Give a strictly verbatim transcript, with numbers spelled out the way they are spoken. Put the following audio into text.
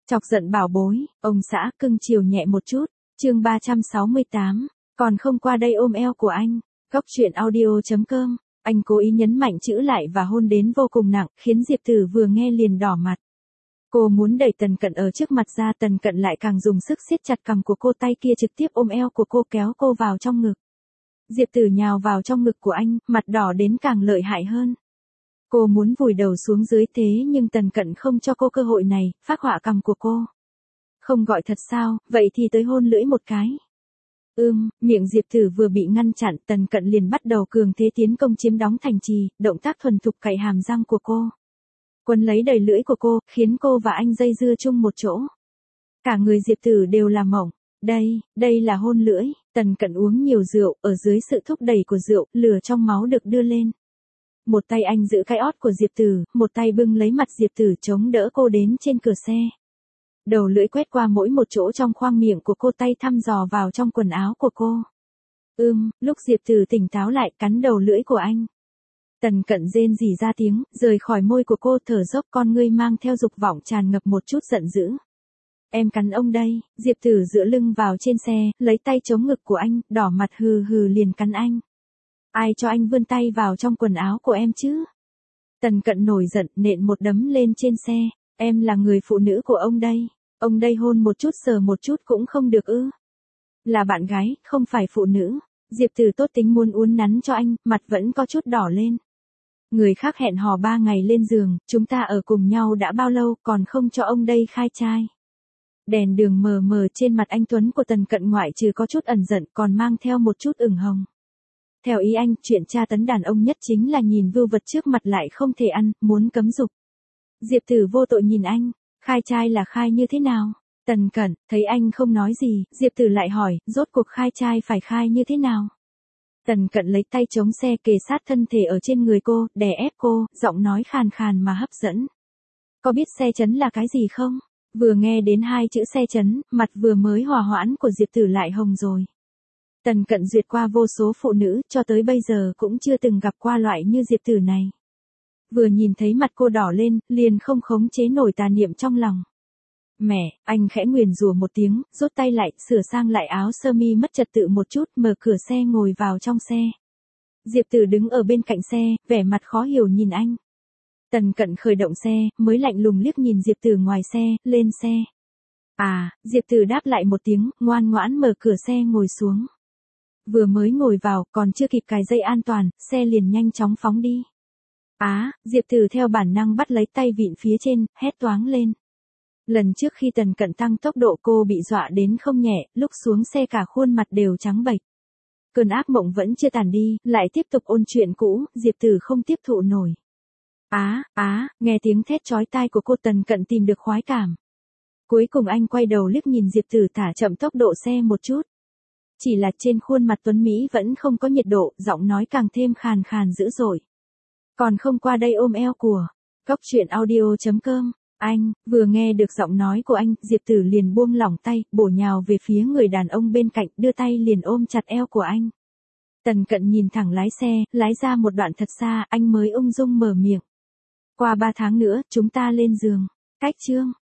Chọc giận bảo bối, ông xã cưng chiều nhẹ một chút, chương ba trăm sáu mươi tám, còn không qua đây ôm eo của anh. Góc truyện audio chấm com, anh cố ý nhấn mạnh chữ lại và hôn đến vô cùng nặng, khiến Diệp Tử vừa nghe liền đỏ mặt. Cô muốn đẩy Tần Cận ở trước mặt ra, Tần Cận lại càng dùng sức siết chặt cằm của cô, tay kia trực tiếp ôm eo của cô kéo cô vào trong ngực. Diệp Tử nhào vào trong ngực của anh, mặt đỏ đến càng lợi hại hơn. Cô muốn vùi đầu xuống dưới thế nhưng Tần Cận không cho cô cơ hội này, phác họa cằm của cô. Không gọi thật sao, vậy thì tới hôn lưỡi một cái. Ưm, miệng Diệp Tử vừa bị ngăn chặn, Tần Cận liền bắt đầu cường thế tiến công chiếm đóng thành trì, động tác thuần thục cạy hàm răng của cô. Quấn lấy đầy lưỡi của cô, khiến cô và anh dây dưa chung một chỗ. Cả người Diệp Tử đều là mỏng. Đây, đây là hôn lưỡi. Tần Cận uống nhiều rượu, ở dưới sự thúc đẩy của rượu, lửa trong máu được đưa lên. Một tay anh giữ cái ót của Diệp Tử, một tay bưng lấy mặt Diệp Tử chống đỡ cô đến trên cửa xe. Đầu lưỡi quét qua mỗi một chỗ trong khoang miệng của cô, tay thăm dò vào trong quần áo của cô. Ưm, lúc Diệp Tử tỉnh táo lại cắn đầu lưỡi của anh. Tần Cận rên rỉ ra tiếng, rời khỏi môi của cô, thở dốc, con ngươi mang theo dục vọng tràn ngập một chút giận dữ. Em cắn ông đây. Diệp Tử dựa lưng vào trên xe, lấy tay chống ngực của anh, đỏ mặt hừ hừ liền cắn anh. Ai cho anh vươn tay vào trong quần áo của em chứ? Tần Cận nổi giận, nện một đấm lên trên xe. Em là người phụ nữ của ông đây. Ông đây hôn một chút sờ một chút cũng không được ư? Là bạn gái, không phải phụ nữ. Diệp Tử tốt tính muốn uốn nắn cho anh, mặt vẫn có chút đỏ lên. Người khác hẹn hò ba ngày lên giường, chúng ta ở cùng nhau đã bao lâu, còn không cho ông đây khai trai. Đèn đường mờ mờ trên mặt anh tuấn của Tần Cận ngoại trừ có chút ẩn giận còn mang theo một chút ửng hồng. Theo ý anh, chuyện tra tấn đàn ông nhất chính là nhìn vưu vật trước mặt lại không thể ăn, muốn cấm dục. Diệp Tử vô tội nhìn anh, khai trai là khai như thế nào? Tần Cận, thấy anh không nói gì, Diệp Tử lại hỏi, rốt cuộc khai trai phải khai như thế nào? Tần Cận lấy tay chống xe kề sát thân thể ở trên người cô, đè ép cô, giọng nói khàn khàn mà hấp dẫn. Có biết xe chấn là cái gì không? Vừa nghe đến hai chữ xe chấn, mặt vừa mới hòa hoãn của Diệp Tử lại hồng rồi. Tần Cận duyệt qua vô số phụ nữ, cho tới bây giờ cũng chưa từng gặp qua loại như Diệp Tử này. Vừa nhìn thấy mặt cô đỏ lên, liền không khống chế nổi tà niệm trong lòng. Mẹ, anh khẽ nguyền rủa một tiếng, rút tay lại, sửa sang lại áo sơ mi mất trật tự một chút, mở cửa xe ngồi vào trong xe. Diệp Tử đứng ở bên cạnh xe, vẻ mặt khó hiểu nhìn anh. Tần Cận khởi động xe, mới lạnh lùng liếc nhìn Diệp Tử ngoài xe, lên xe. À, Diệp Tử đáp lại một tiếng, ngoan ngoãn mở cửa xe ngồi xuống. Vừa mới ngồi vào, còn chưa kịp cài dây an toàn, xe liền nhanh chóng phóng đi. Á, à, Diệp Tử theo bản năng bắt lấy tay vịn phía trên, hét toáng lên. Lần trước khi Tần Cận tăng tốc độ cô bị dọa đến không nhẹ, lúc xuống xe cả khuôn mặt đều trắng bệch. Cơn ác mộng vẫn chưa tàn đi, lại tiếp tục ôn chuyện cũ, Diệp Tử không tiếp thụ nổi. Á, á, nghe tiếng thét chói tai của cô, Tần Cận tìm được khoái cảm. Cuối cùng anh quay đầu liếc nhìn Diệp Tử thả chậm tốc độ xe một chút. Chỉ là trên khuôn mặt tuấn Mỹ vẫn không có nhiệt độ, giọng nói càng thêm khàn khàn dữ dội. Còn không qua đây ôm eo của. Góc truyện audio chấm com. Anh, vừa nghe được giọng nói của anh, Diệp Tử liền buông lỏng tay, bổ nhào về phía người đàn ông bên cạnh, đưa tay liền ôm chặt eo của anh. Tần Cận nhìn thẳng lái xe, lái ra một đoạn thật xa, anh mới ung dung mở miệng. Qua ba tháng nữa, chúng ta lên giường. Cách chương.